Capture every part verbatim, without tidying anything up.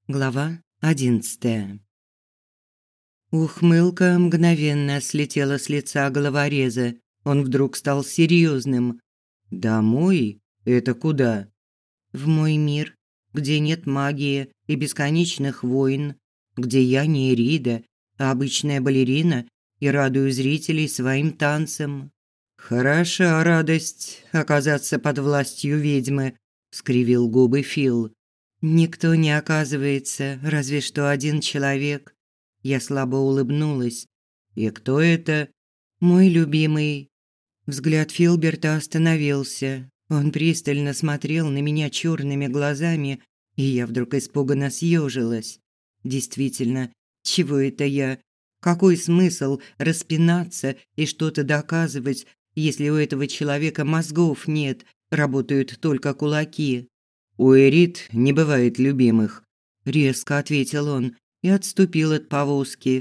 Глава одиннадцатая. Ухмылка мгновенно слетела с лица головореза. Он вдруг стал серьезным. «Домой? Это куда?» «В мой мир, где нет магии и бесконечных войн, где я не Эрида, а обычная балерина и радую зрителей своим танцем». «Хороша радость оказаться под властью ведьмы», – скривил губы Фил. «Никто не оказывается, разве что один человек». Я слабо улыбнулась. «И кто это?» «Мой любимый». Взгляд Филберта остановился. Он пристально смотрел на меня черными глазами, и я вдруг испуганно съежилась. Действительно, чего это я? Какой смысл распинаться и что-то доказывать, если у этого человека мозгов нет, работают только кулаки? «У Эрит не бывает любимых», – резко ответил он и отступил от повозки.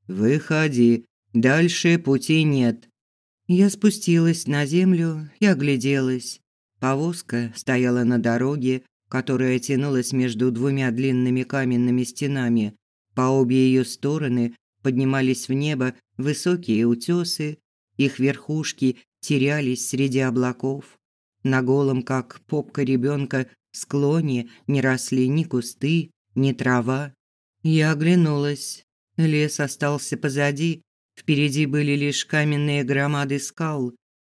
«Выходи, дальше пути нет». Я спустилась на землю и огляделась. Повозка стояла на дороге, которая тянулась между двумя длинными каменными стенами. По обе ее стороны поднимались в небо высокие утесы, их верхушки терялись среди облаков. На голом, как попка ребенка, склоне не росли ни кусты, ни трава. Я оглянулась. Лес остался позади, впереди были лишь каменные громады скал.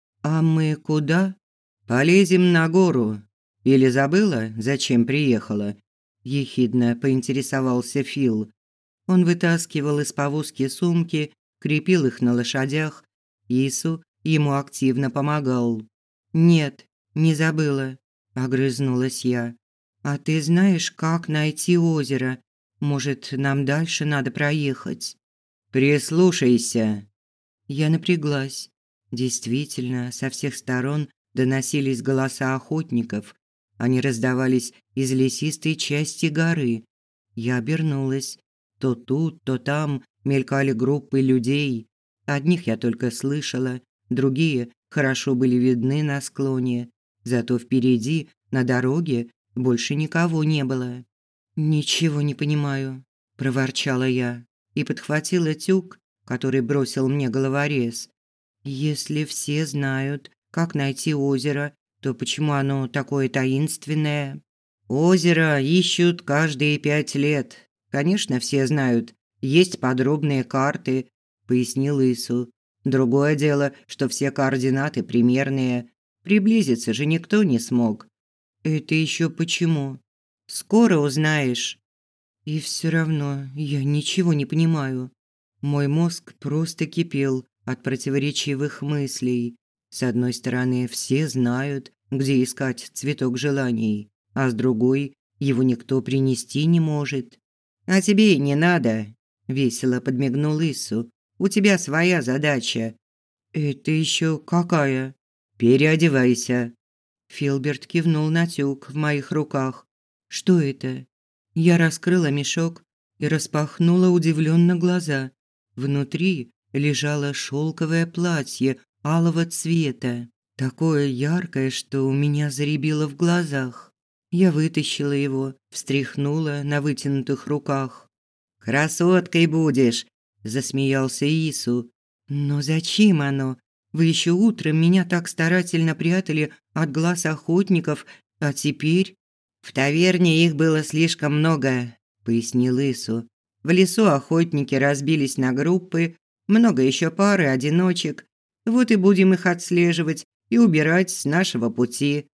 А мы куда? Полезем на гору. Или забыла, зачем приехала? Ехидно поинтересовался Фил. Он вытаскивал из повозки сумки, крепил их на лошадях. Ису ему активно помогал. Нет, не забыла. Огрызнулась я. «А ты знаешь, как найти озеро? Может, нам дальше надо проехать?» «Прислушайся». Я напряглась. Действительно, со всех сторон доносились голоса охотников. Они раздавались из лесистой части горы. Я обернулась. То тут, то там мелькали группы людей. Одних я только слышала, другие хорошо были видны на склоне. Зато впереди, на дороге, больше никого не было. «Ничего не понимаю», – проворчала я и подхватила тюк, который бросил мне головорез. «Если все знают, как найти озеро, то почему оно такое таинственное?» «Озеро ищут каждые пять лет. Конечно, все знают. Есть подробные карты», – пояснил Ису. «Другое дело, что все координаты примерные. Приблизиться же никто не смог». «Это еще почему?» «Скоро узнаешь». И все равно я ничего не понимаю. Мой мозг просто кипел от противоречивых мыслей. С одной стороны, все знают, где искать цветок желаний, а с другой, его никто принести не может. «А тебе и не надо», – весело подмигнул Ису. «У тебя своя задача». «Это еще какая?» «Переодевайся». Филберт кивнул на тюк в моих руках. «Что это?» Я раскрыла мешок и распахнула удивленно глаза. Внутри лежало шелковое платье алого цвета, такое яркое, что у меня заребило в глазах. Я вытащила его, встряхнула на вытянутых руках. «Красоткой будешь!» – засмеялся Ису. «Но зачем оно? Вы еще утром меня так старательно прятали от глаз охотников, а теперь...» «В таверне их было слишком много», – пояснил Ису. «В лесу охотники разбились на группы, много еще пары одиночек. Вот и будем их отслеживать и убирать с нашего пути».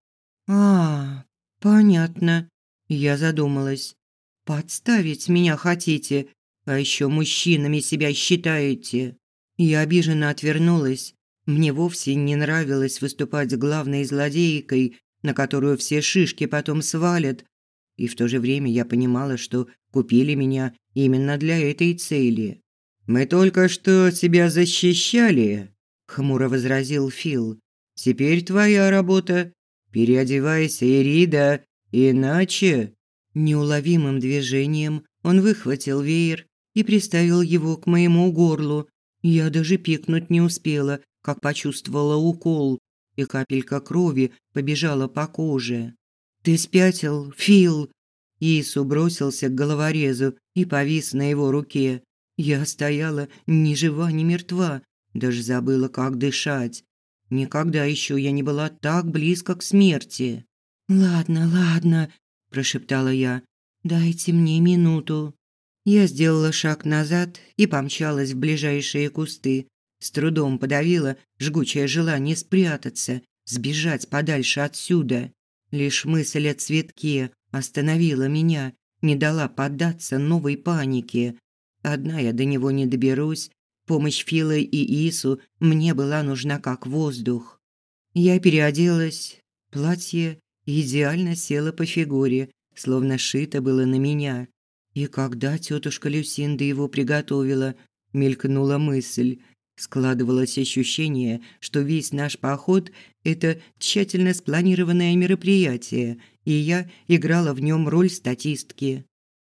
«А, понятно». Я задумалась. «Подставить меня хотите, а еще мужчинами себя считаете». Я обиженно отвернулась. Мне вовсе не нравилось выступать главной злодейкой, на которую все шишки потом свалят. И в то же время я понимала, что купили меня именно для этой цели. «Мы только что тебя защищали», – хмуро возразил Фил. «Теперь твоя работа. Переодевайся, Эрида, иначе...» Неуловимым движением он выхватил веер и приставил его к моему горлу. Я даже пикнуть не успела, как почувствовала укол, и капелька крови побежала по коже. «Ты спятил, Фил?» Ису бросился к головорезу и повис на его руке. Я стояла ни жива, ни мертва, даже забыла, как дышать. Никогда еще я не была так близко к смерти. «Ладно, ладно», – прошептала я. «Дайте мне минуту». Я сделала шаг назад и помчалась в ближайшие кусты. С трудом подавила жгучее желание спрятаться, сбежать подальше отсюда. Лишь мысль о цветке остановила меня, не дала поддаться новой панике. Одна я до него не доберусь. Помощь Фила и Ису мне была нужна как воздух. Я переоделась. Платье идеально село по фигуре, словно шито было на меня. И когда тетушка Люсинда его приготовила, мелькнула мысль. Складывалось ощущение, что весь наш поход – это тщательно спланированное мероприятие, и я играла в нем роль статистки.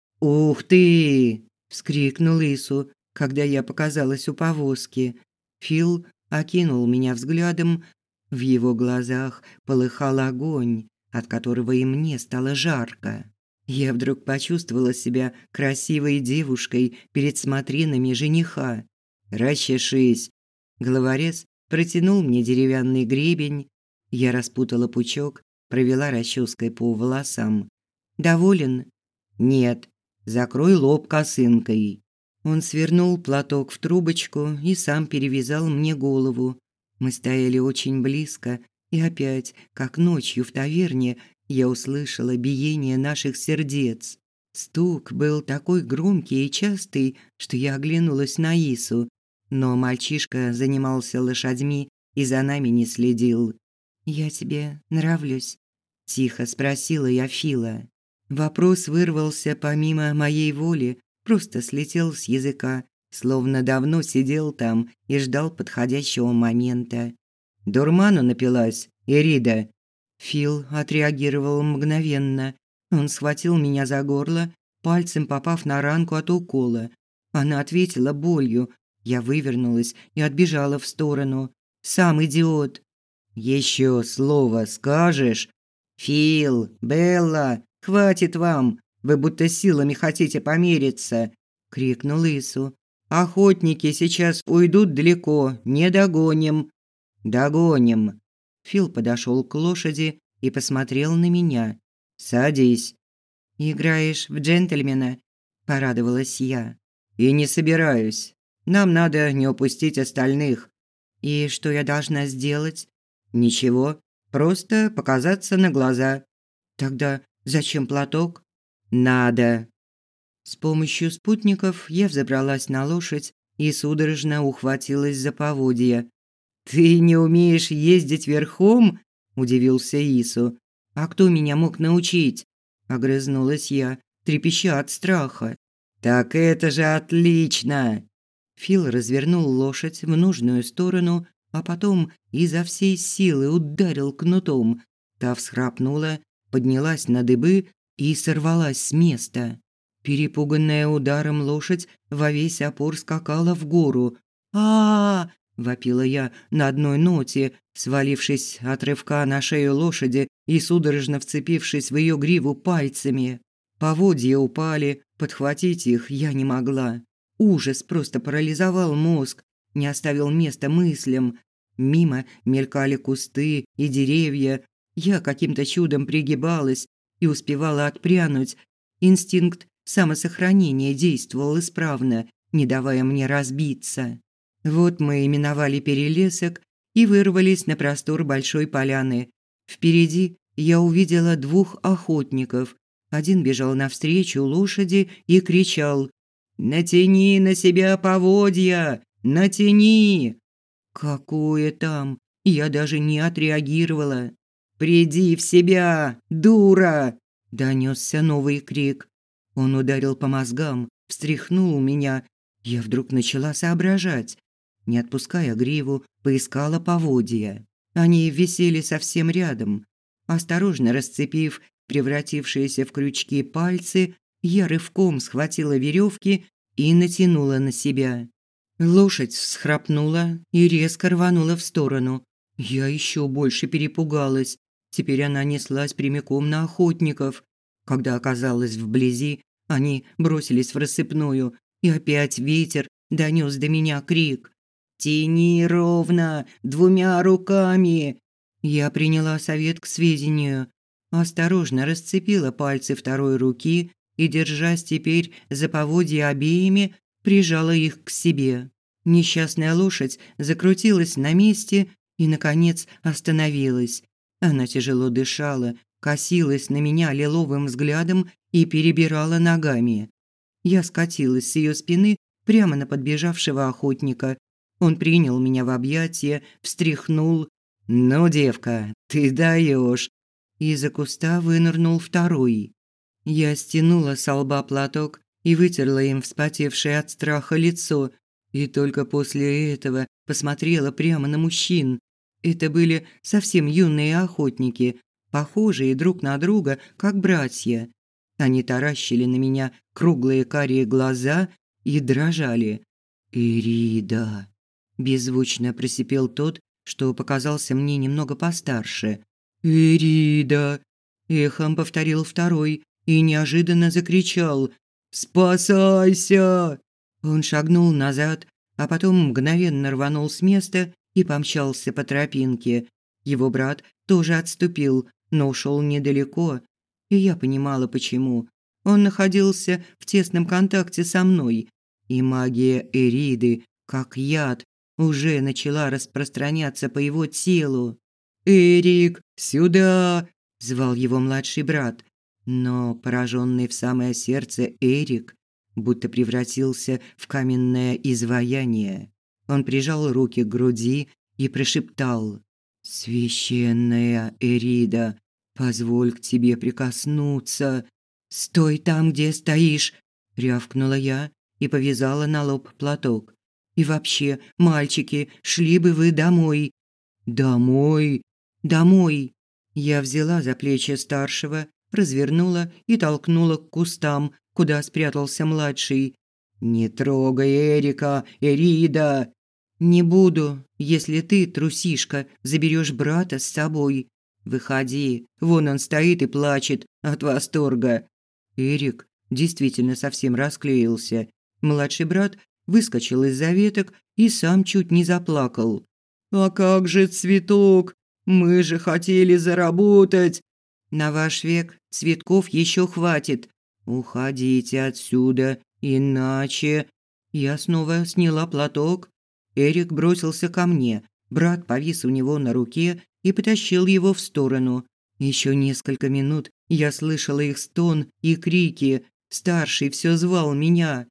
«Ух ты!» – вскрикнул Ису, когда я показалась у повозки. Фил окинул меня взглядом. В его глазах полыхал огонь, от которого и мне стало жарко. Я вдруг почувствовала себя красивой девушкой перед смотринами жениха. «Расчешись!» Головорез протянул мне деревянный гребень. Я распутала пучок, провела расческой по волосам. «Доволен?» «Нет. Закрой лоб косынкой». Он свернул платок в трубочку и сам перевязал мне голову. Мы стояли очень близко, и опять, как ночью в таверне, я услышала биение наших сердец. Стук был такой громкий и частый, что я оглянулась на Ису, но мальчишка занимался лошадьми и за нами не следил. «Я тебе нравлюсь?» – тихо спросила я Фила. Вопрос вырвался помимо моей воли, просто слетел с языка, словно давно сидел там и ждал подходящего момента. «Дурману напилась, Ирида?» Фил отреагировал мгновенно. Он схватил меня за горло, пальцем попав на ранку от укола. Она ответила болью. Я вывернулась и отбежала в сторону. «Сам идиот!» «Еще слово скажешь?» «Фил, Белла, хватит вам! Вы будто силами хотите помириться!» – крикнул Ису. «Охотники сейчас уйдут далеко, не догоним». «Догоним». Фил подошел к лошади и посмотрел на меня. «Садись». «Играешь в джентльмена?» – порадовалась я. «И не собираюсь. Нам надо не упустить остальных». «И что я должна сделать?» «Ничего, просто показаться на глаза». «Тогда зачем платок?» «Надо». С помощью спутников я взобралась на лошадь и судорожно ухватилась за поводья. «Ты не умеешь ездить верхом?» – удивился Ису. «А кто меня мог научить?» – огрызнулась я, трепеща от страха. «Так это же отлично!» Фил развернул лошадь в нужную сторону, а потом изо всей силы ударил кнутом. Та всхрапнула, поднялась на дыбы и сорвалась с места. Перепуганная ударом лошадь во весь опор скакала в гору. а, -а, -а вопила я на одной ноте, свалившись от рывка на шею лошади и судорожно вцепившись в ее гриву пальцами. Поводья упали, подхватить их я не могла. Ужас просто парализовал мозг, не оставил места мыслям. Мимо мелькали кусты и деревья. Я каким-то чудом пригибалась и успевала отпрянуть. Инстинкт самосохранения действовал исправно, не давая мне разбиться. Вот мы именовали перелесок и вырвались на простор большой поляны. Впереди я увидела двух охотников. Один бежал навстречу лошади и кричал: «Натяни на себя поводья! Натяни!» Какое там? Я даже не отреагировала. «Приди в себя, дура!» – донесся новый крик. Он ударил по мозгам, встряхнул меня. Я вдруг начала соображать. Не отпуская гриву, поискала поводья. Они висели совсем рядом. Осторожно расцепив превратившиеся в крючки пальцы, я рывком схватила веревки и натянула на себя. Лошадь всхрапнула и резко рванула в сторону. Я еще больше перепугалась. Теперь она неслась прямиком на охотников. Когда оказалась вблизи, они бросились в рассыпную, и опять ветер донес до меня крик: «Тяни ровно, двумя руками!» Я приняла совет к сведению, осторожно расцепила пальцы второй руки и, держась теперь за поводья обеими, прижала их к себе. Несчастная лошадь закрутилась на месте и, наконец, остановилась. Она тяжело дышала, косилась на меня лиловым взглядом и перебирала ногами. Я скатилась с ее спины прямо на подбежавшего охотника. Он принял меня в объятия, встряхнул. «Ну, девка, ты даешь!» Из-за куста вынырнул второй. Я стянула с лба платок и вытерла им вспотевшее от страха лицо, и только после этого посмотрела прямо на мужчин. Это были совсем юные охотники, похожие друг на друга, как братья. Они таращили на меня круглые карие глаза и дрожали. «Ирида!» – беззвучно просипел тот, что показался мне немного постарше. «Ирида!» – эхом повторил второй и неожиданно закричал: «Спасайся!» Он шагнул назад, а потом мгновенно рванул с места и помчался по тропинке. Его брат тоже отступил, но ушел недалеко, и я понимала, почему. Он находился в тесном контакте со мной, и магия Эриды, как яд, уже начала распространяться по его телу. «Эрик, сюда!» – звал его младший брат. Но пораженный в самое сердце Эрик будто превратился в каменное изваяние. Он прижал руки к груди и прошептал: «Священная Эрида, позволь к тебе прикоснуться». «Стой там, где стоишь!» – рявкнула я и повязала на лоб платок. «И вообще, мальчики, шли бы вы домой». «Домой? Домой!» Я взяла за плечи старшего, развернула и толкнула к кустам, куда спрятался младший. «Не трогай Эрика, Эрида!» «Не буду, если ты, трусишка, заберешь брата с собой. Выходи, вон он стоит и плачет от восторга». Эрик действительно совсем расклеился. Младший брат выскочил из-за веток и сам чуть не заплакал. «А как же цветок? Мы же хотели заработать!» «На ваш век цветков еще хватит. Уходите отсюда, иначе...» Я снова сняла платок. Эрик бросился ко мне. Брат повис у него на руке и потащил его в сторону. Еще несколько минут я слышала их стон и крики. Старший все звал меня: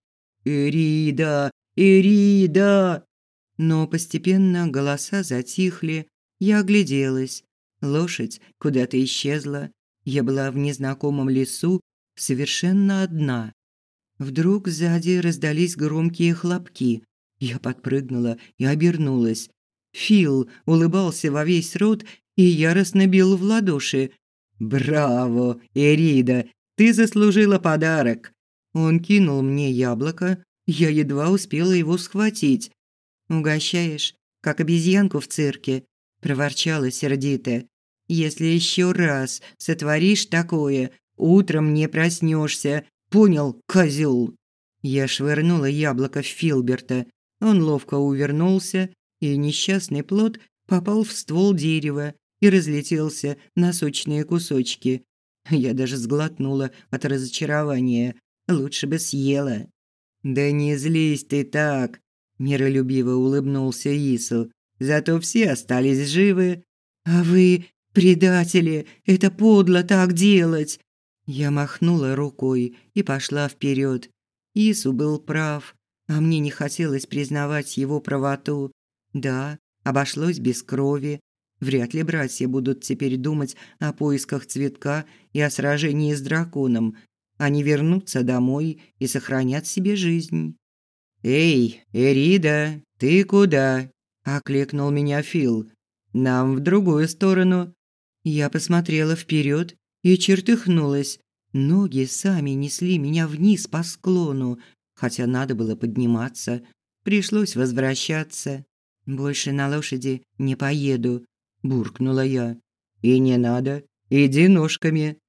«Эрида! Эрида!» Но постепенно голоса затихли. Я огляделась. Лошадь куда-то исчезла. Я была в незнакомом лесу, совершенно одна. Вдруг сзади раздались громкие хлопки. Я подпрыгнула и обернулась. Фил улыбался во весь рот и яростно бил в ладоши. «Браво, Эрида, ты заслужила подарок!» Он кинул мне яблоко, я едва успела его схватить. «Угощаешь, как обезьянку в цирке», – проворчала сердито. «Если еще раз сотворишь такое, утром не проснешься. Понял, козел?» Я швырнула яблоко в Филберта. Он ловко увернулся, и несчастный плод попал в ствол дерева и разлетелся на сочные кусочки. Я даже сглотнула от разочарования. Лучше бы съела. «Да не злись ты так», – миролюбиво улыбнулся Ису. «Зато все остались живы». «А вы, предатели, это подло так делать!» Я махнула рукой и пошла вперед. Ису был прав, а мне не хотелось признавать его правоту. Да, обошлось без крови. Вряд ли братья будут теперь думать о поисках цветка и о сражении с драконом. Они вернутся домой и сохранят себе жизнь. «Эй, Эрида, ты куда?» – окликнул меня Фил. «Нам в другую сторону». Я посмотрела вперед и чертыхнулась. Ноги сами несли меня вниз по склону, хотя надо было подниматься. Пришлось возвращаться. «Больше на лошади не поеду», – буркнула я. «И не надо, иди ножками».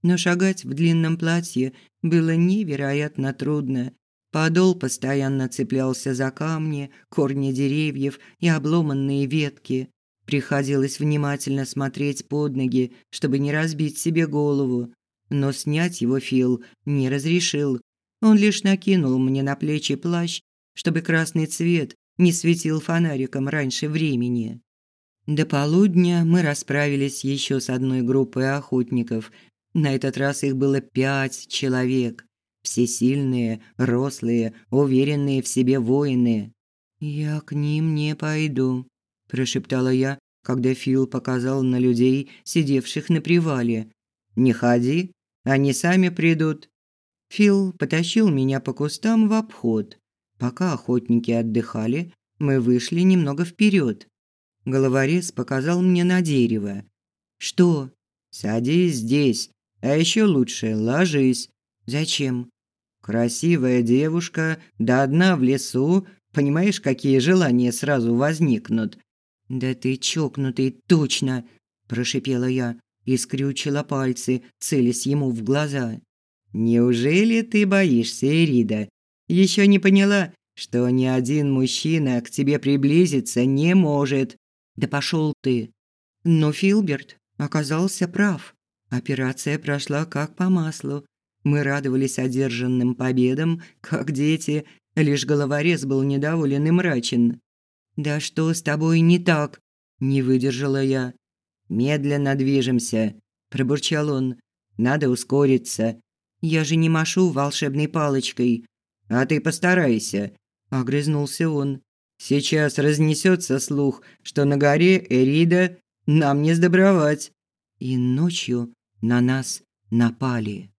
но шагать в длинном платье было невероятно трудно. Подол постоянно цеплялся за камни, корни деревьев и обломанные ветки. Приходилось внимательно смотреть под ноги, чтобы не разбить себе голову. Но снять его Фил не разрешил. Он лишь накинул мне на плечи плащ, чтобы красный цвет не светил фонариком раньше времени. До полудня мы расправились еще с одной группой охотников. На этот раз их было пять человек. Все сильные, рослые, уверенные в себе воины. «Я к ним не пойду», – прошептала я, когда Фил показал на людей, сидевших на привале. «Не ходи, они сами придут». Фил потащил меня по кустам в обход. Пока охотники отдыхали, мы вышли немного вперед. Головорез показал мне на дерево. «Что?» «Садись здесь, а еще лучше ложись». «Зачем?» «Красивая девушка, да одна в лесу. Понимаешь, какие желания сразу возникнут?» «Да ты чокнутый, точно!» – прошипела я и скрючила пальцы, целясь ему в глаза. «Неужели ты боишься, Эрида? Еще не поняла, что ни один мужчина к тебе приблизиться не может?» «Да пошел ты!» Но Филберт оказался прав. Операция прошла как по маслу. Мы радовались одержанным победам, как дети, лишь головорез был недоволен и мрачен. «Да что с тобой не так?» – не выдержала я. «Медленно движемся», – пробурчал он. «Надо ускориться. Я же не машу волшебной палочкой». «А ты постарайся», – огрызнулся он. «Сейчас разнесется слух, что на горе Эрида нам не сдобровать». И ночью на нас напали.